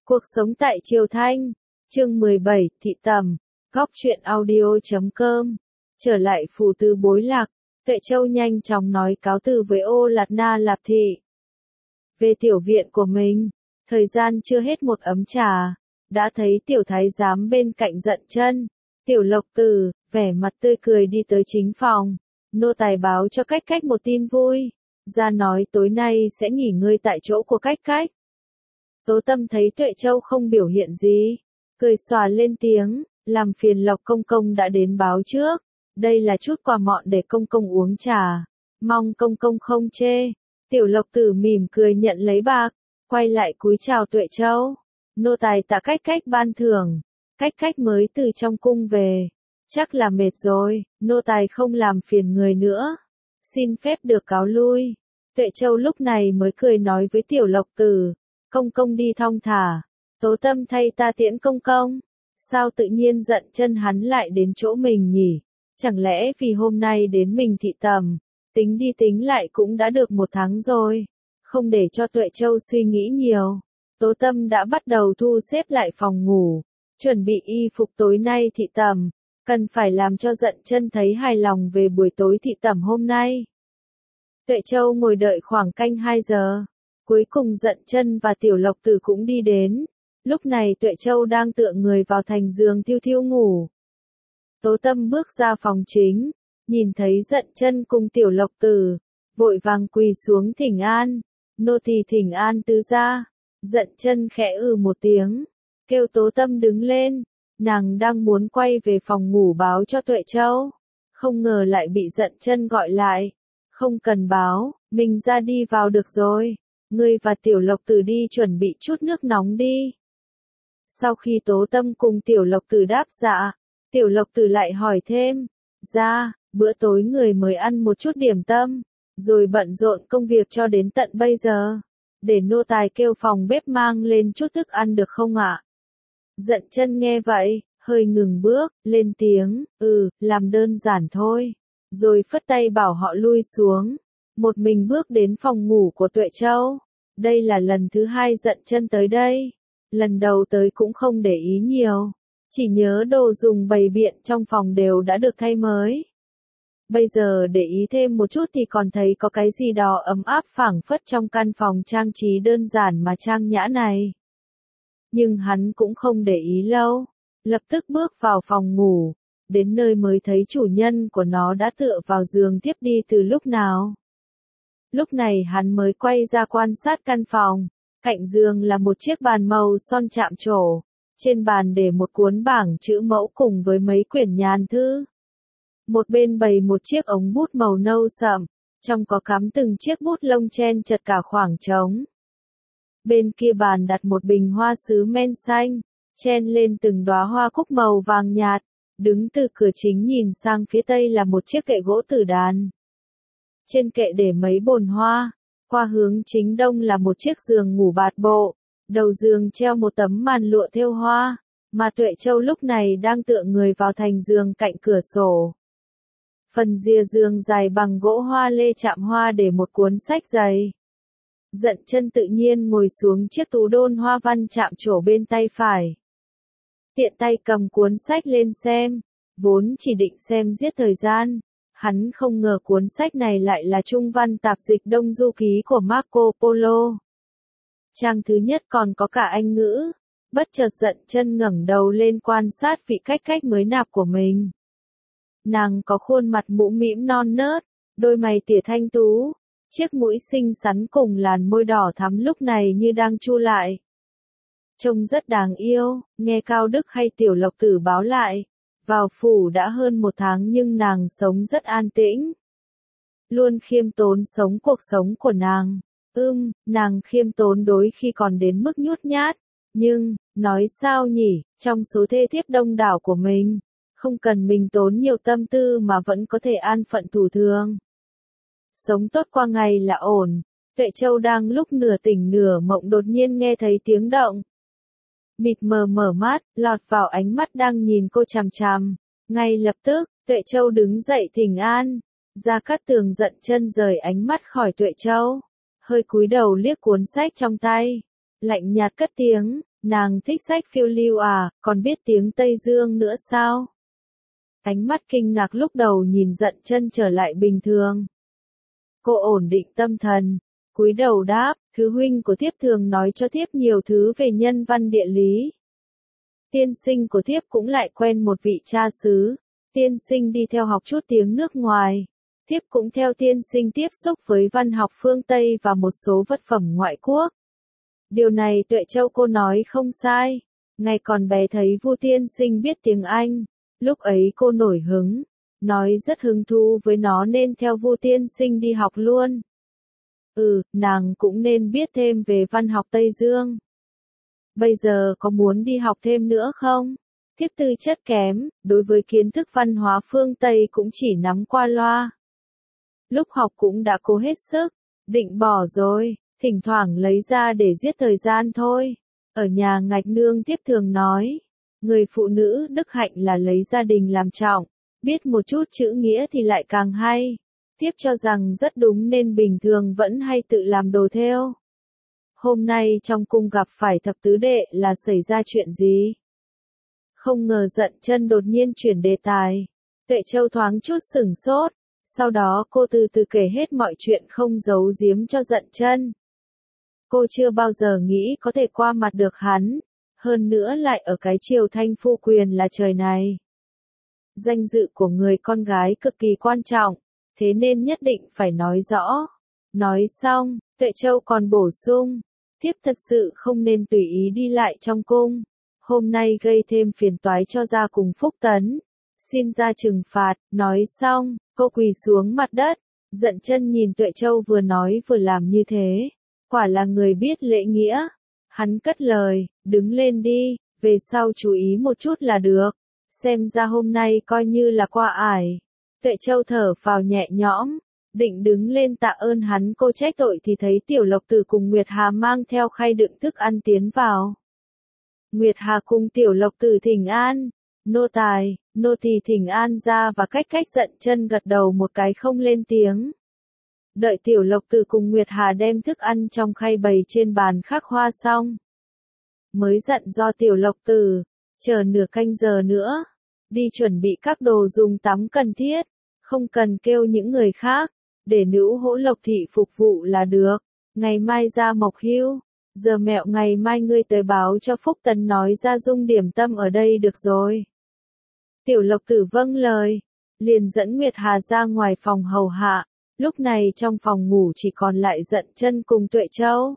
Cuộc sống tại Triều Thanh, chương 17, Thị Tầm, Góc truyện audio.com. Trở lại phủ tư Bối Lạc, Tuệ Châu nhanh chóng nói cáo từ với Ô Lạt Na Lạp Thị. Về tiểu viện của mình, thời gian chưa hết một ấm trà, đã thấy tiểu thái giám bên cạnh Dận Chân. Tiểu Lộc Tử, vẻ mặt tươi cười đi tới chính phòng. Nô tài báo cho Cách Cách một tin vui. Ra nói tối nay sẽ nghỉ ngơi tại chỗ của Cách Cách. Tố Tâm thấy Tuệ Châu không biểu hiện gì, cười xòa lên tiếng, làm phiền Lộc công công đã đến báo trước. Đây là chút quà mọn để công công uống trà, mong công công không chê. Tiểu Lộc Tử mỉm cười nhận lấy bạc, quay lại cúi chào Tuệ Châu. Nô tài tạ Cách Cách ban thưởng. Cách Cách mới từ trong cung về, chắc là mệt rồi, nô tài không làm phiền người nữa. Xin phép được cáo lui. Tuệ Châu lúc này mới cười nói với Tiểu Lộc Tử, công công đi thong thả. Tố Tâm thay ta tiễn công công. Sao tự nhiên Dận Chân hắn lại đến chỗ mình nhỉ? Chẳng lẽ vì hôm nay đến mình Thị Tầm, tính đi tính lại cũng đã được 1 tháng rồi. Không để cho Tuệ Châu suy nghĩ nhiều, Tố Tâm đã bắt đầu thu xếp lại phòng ngủ, chuẩn bị y phục tối nay Thị Tầm, cần phải làm cho Dận Chân thấy hài lòng về buổi tối Thị Tầm hôm nay. Tuệ Châu ngồi đợi khoảng canh 2 giờ. Cuối cùng Dận Chân và Tiểu Lộc Tử cũng đi đến. Lúc này Tuệ Châu đang tựa người vào thành giường thiêu thiêu ngủ. Tố Tâm bước ra phòng chính, nhìn thấy Dận Chân cùng Tiểu Lộc Tử, vội vàng quỳ xuống thỉnh an. Nô tỳ thỉnh an tứ gia. Dận Chân khẽ một tiếng, kêu Tố Tâm đứng lên. Nàng đang muốn quay về phòng ngủ báo cho Tuệ Châu, không ngờ lại bị Dận Chân gọi lại. Không cần báo, mình ra đi vào được rồi. Ngươi và Tiểu Lộc Tử đi chuẩn bị chút nước nóng đi. Sau khi Tố Tâm cùng Tiểu Lộc Tử đáp dạ, Tiểu Lộc Tử lại hỏi thêm, ra, bữa tối người mới ăn một chút điểm tâm, rồi bận rộn công việc cho đến tận bây giờ. Để nô tài kêu phòng bếp mang lên chút thức ăn được không ạ? Dận Chân nghe vậy, hơi ngừng bước, lên tiếng, làm đơn giản thôi. Rồi phất tay bảo họ lui xuống. Một mình bước đến phòng ngủ của Tuệ Châu. Đây là lần thứ 2 Dận Chân tới đây. Lần đầu tới cũng không để ý nhiều, chỉ nhớ đồ dùng bày biện trong phòng đều đã được thay mới. Bây giờ để ý thêm một chút thì còn thấy có cái gì đó ấm áp phảng phất trong căn phòng trang trí đơn giản mà trang nhã này. Nhưng hắn cũng không để ý lâu, lập tức bước vào phòng ngủ, đến nơi mới thấy chủ nhân của nó đã tựa vào giường thiếp đi từ lúc nào. Lúc này hắn mới quay ra quan sát căn phòng. Cạnh giường là một chiếc bàn màu son chạm trổ. Trên bàn để một cuốn bảng chữ mẫu cùng với mấy quyển nhàn thư. Một bên bày một chiếc ống bút màu nâu sậm, trong có cắm từng chiếc bút lông chen chật cả khoảng trống. Bên kia bàn đặt một bình hoa sứ men xanh, chen lên từng đóa hoa cúc màu vàng nhạt. Đứng từ cửa chính nhìn sang phía tây là một chiếc kệ gỗ tử đàn. Trên kệ để mấy bồn hoa. Qua hướng chính đông là một chiếc giường ngủ bạt bộ, đầu giường treo một tấm màn lụa thêu hoa, mà Tuệ Châu lúc này đang tựa người vào thành giường cạnh cửa sổ. Phần rìa giường dài bằng gỗ hoa lê chạm hoa để một cuốn sách dày. Dận Chân tự nhiên ngồi xuống chiếc tủ đôn hoa văn chạm trổ bên tay phải. Tiện tay cầm cuốn sách lên xem, vốn chỉ định xem giết thời gian. Hắn không ngờ cuốn sách này lại là trung văn tạp dịch Đông Du Ký của Marco Polo. Trang thứ nhất còn có cả Anh ngữ. Bất chợt Dận Chân ngẩng đầu lên quan sát vị Cách Cách mới nạp của mình. Nàng có khuôn mặt mũm mĩm non nớt, đôi mày tỉa thanh tú, chiếc mũi xinh xắn cùng làn môi đỏ thắm lúc này như đang chu lại. Trông rất đáng yêu. Nghe Cao Đức hay Tiểu Lộc Tử báo lại. Vào phủ đã hơn 1 tháng nhưng nàng sống rất an tĩnh. Luôn khiêm tốn sống cuộc sống của nàng. Nàng khiêm tốn đôi khi còn đến mức nhút nhát. Nhưng, nói sao nhỉ, trong số thê thiếp đông đảo của mình, không cần mình tốn nhiều tâm tư mà vẫn có thể an phận thủ thường. Sống tốt qua ngày là ổn. Tuệ Châu đang lúc nửa tỉnh nửa mộng đột nhiên nghe thấy tiếng động. Mịt mờ mở mắt, lọt vào ánh mắt đang nhìn cô chằm chằm. Ngay lập tức, Tuệ Châu đứng dậy thỉnh an. Gia Cát Tường Dận Chân rời ánh mắt khỏi Tuệ Châu, hơi cúi đầu liếc cuốn sách trong tay, lạnh nhạt cất tiếng, Nàng thích sách phiêu lưu à, còn biết tiếng Tây Dương nữa sao? Ánh mắt kinh ngạc lúc đầu nhìn Dận Chân trở lại bình thường. Cô ổn định tâm thần, cúi đầu đáp, thứ huynh của thiếp thường nói cho thiếp nhiều thứ về nhân văn địa lý. Tiên sinh của thiếp cũng lại quen một vị cha xứ, tiên sinh đi theo học chút tiếng nước ngoài. Thiếp cũng theo tiên sinh tiếp xúc với văn học phương Tây và một số vật phẩm ngoại quốc. Điều này Tuệ Châu cô nói không sai. Ngày còn bé thấy Vu tiên sinh biết tiếng Anh. Lúc ấy cô nổi hứng, nói rất hứng thú với nó nên theo Vu tiên sinh đi học luôn. Nàng cũng nên biết thêm về văn học Tây Dương. Bây giờ có muốn đi học thêm nữa không? Thiếp tư chất kém, đối với kiến thức văn hóa phương Tây cũng chỉ nắm qua loa. Lúc học cũng đã cố hết sức, định bỏ rồi, thỉnh thoảng lấy ra để giết thời gian thôi. Ở nhà Ngạch Nương thiếp thường nói, người phụ nữ đức hạnh là lấy gia đình làm trọng, biết một chút chữ nghĩa thì lại càng hay. Thiếp cho rằng rất đúng nên bình thường vẫn hay tự làm đồ thêu. Hôm nay trong cung gặp phải thập tứ đệ là xảy ra chuyện gì? Không ngờ Dận Chân đột nhiên chuyển đề tài. Tuệ Châu thoáng chút sửng sốt, sau đó cô từ từ kể hết mọi chuyện không giấu giếm cho Dận Chân. Cô chưa bao giờ nghĩ có thể qua mặt được hắn, hơn nữa lại ở cái triều thanh phu quyền là trời này. Danh dự của người con gái cực kỳ quan trọng, thế nên nhất định phải nói rõ. Nói xong, Tuệ Châu còn bổ sung, thiếp thật sự không nên tùy ý đi lại trong cung. Hôm nay gây thêm phiền toái cho gia cùng Phúc Tấn. Xin ra trừng phạt, nói xong, cô quỳ xuống mặt đất. Dận Chân nhìn Tuệ Châu vừa nói vừa làm như thế. Quả là người biết lễ nghĩa. Hắn cất lời, đứng lên đi, về sau chú ý một chút là được. Xem ra hôm nay coi như là qua ải. Tuệ Châu thở phào nhẹ nhõm, định đứng lên tạ ơn hắn cô trách tội thì thấy Tiểu Lộc Tử cùng Nguyệt Hà mang theo khay đựng thức ăn tiến vào. Nguyệt Hà cùng Tiểu Lộc Tử thỉnh an, nô tỳ thỉnh an ra và cách Dận Chân gật đầu một cái không lên tiếng. Đợi Tiểu Lộc Tử cùng Nguyệt Hà đem thức ăn trong khay bày trên bàn khắc hoa xong. Mới dặn do Tiểu Lộc Tử, chờ nửa canh giờ nữa, đi chuẩn bị các đồ dùng tắm cần thiết, không cần kêu những người khác, để nữ hỗ Lộc thị phục vụ là được, ngày mai ra mộc hưu, giờ mẹo ngày mai ngươi tới báo cho Phúc Tấn nói ra dung điểm tâm ở đây được rồi. Tiểu Lộc Tử vâng lời, liền dẫn Nguyệt Hà ra ngoài phòng hầu hạ, lúc này trong phòng ngủ chỉ còn lại Dận Chân cùng Tuệ Châu.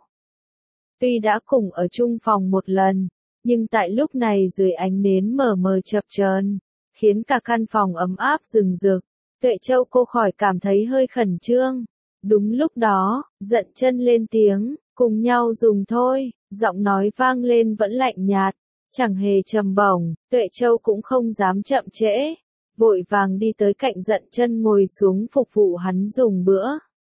Tuy đã cùng ở chung phòng một lần, nhưng tại lúc này dưới ánh nến mờ mờ chập chờn, khiến cả căn phòng ấm áp rừng rực. Tuệ Châu cô khỏi cảm thấy hơi khẩn trương. Đúng lúc đó, Dận Chân lên tiếng, cùng nhau dùng thôi, giọng nói vang lên vẫn lạnh nhạt, chẳng hề trầm bổng. Tuệ Châu cũng không dám chậm trễ, vội vàng đi tới cạnh Dận Chân ngồi xuống phục vụ hắn dùng bữa.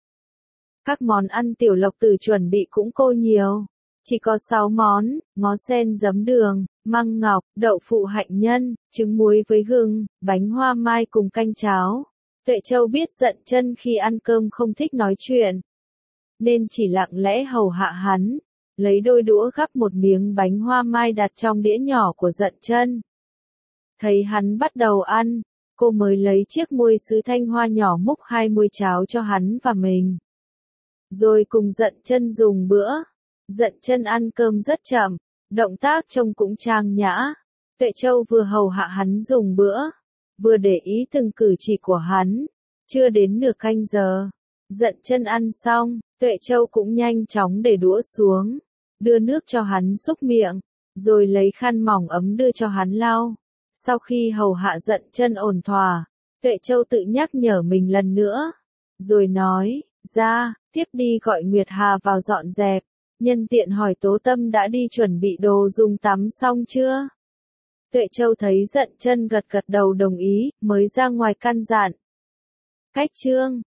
Các món ăn Tiểu Lộc Tử chuẩn bị cũng cô nhiều. Chỉ có 6 món, ngó sen giấm đường, măng ngọc, đậu phụ hạnh nhân, trứng muối với gừng, bánh hoa mai cùng canh cháo. Tuệ Châu biết Dận Chân khi ăn cơm không thích nói chuyện, nên chỉ lặng lẽ hầu hạ hắn, lấy đôi đũa gắp một miếng bánh hoa mai đặt trong đĩa nhỏ của Dận Chân. Thấy hắn bắt đầu ăn, cô mới lấy chiếc muôi sứ thanh hoa nhỏ múc 2 muôi cháo cho hắn và mình. Rồi cùng Dận Chân dùng bữa. Dận Chân ăn cơm rất chậm, động tác trông cũng trang nhã. Tuệ Châu vừa hầu hạ hắn dùng bữa, vừa để ý từng cử chỉ của hắn. Chưa đến nửa canh giờ, Dận Chân ăn xong, Tuệ Châu cũng nhanh chóng để đũa xuống, đưa nước cho hắn xúc miệng, rồi lấy khăn mỏng ấm đưa cho hắn lau. Sau khi hầu hạ Dận Chân ổn thỏa, Tuệ Châu tự nhắc nhở mình lần nữa, rồi nói, ra, tiếp đi gọi Nguyệt Hà vào dọn dẹp. Nhân tiện hỏi Tố Tâm đã đi chuẩn bị đồ dùng tắm xong chưa? Tuệ Châu thấy Dận Chân gật gật đầu đồng ý, mới ra ngoài căn dặn. Cách chương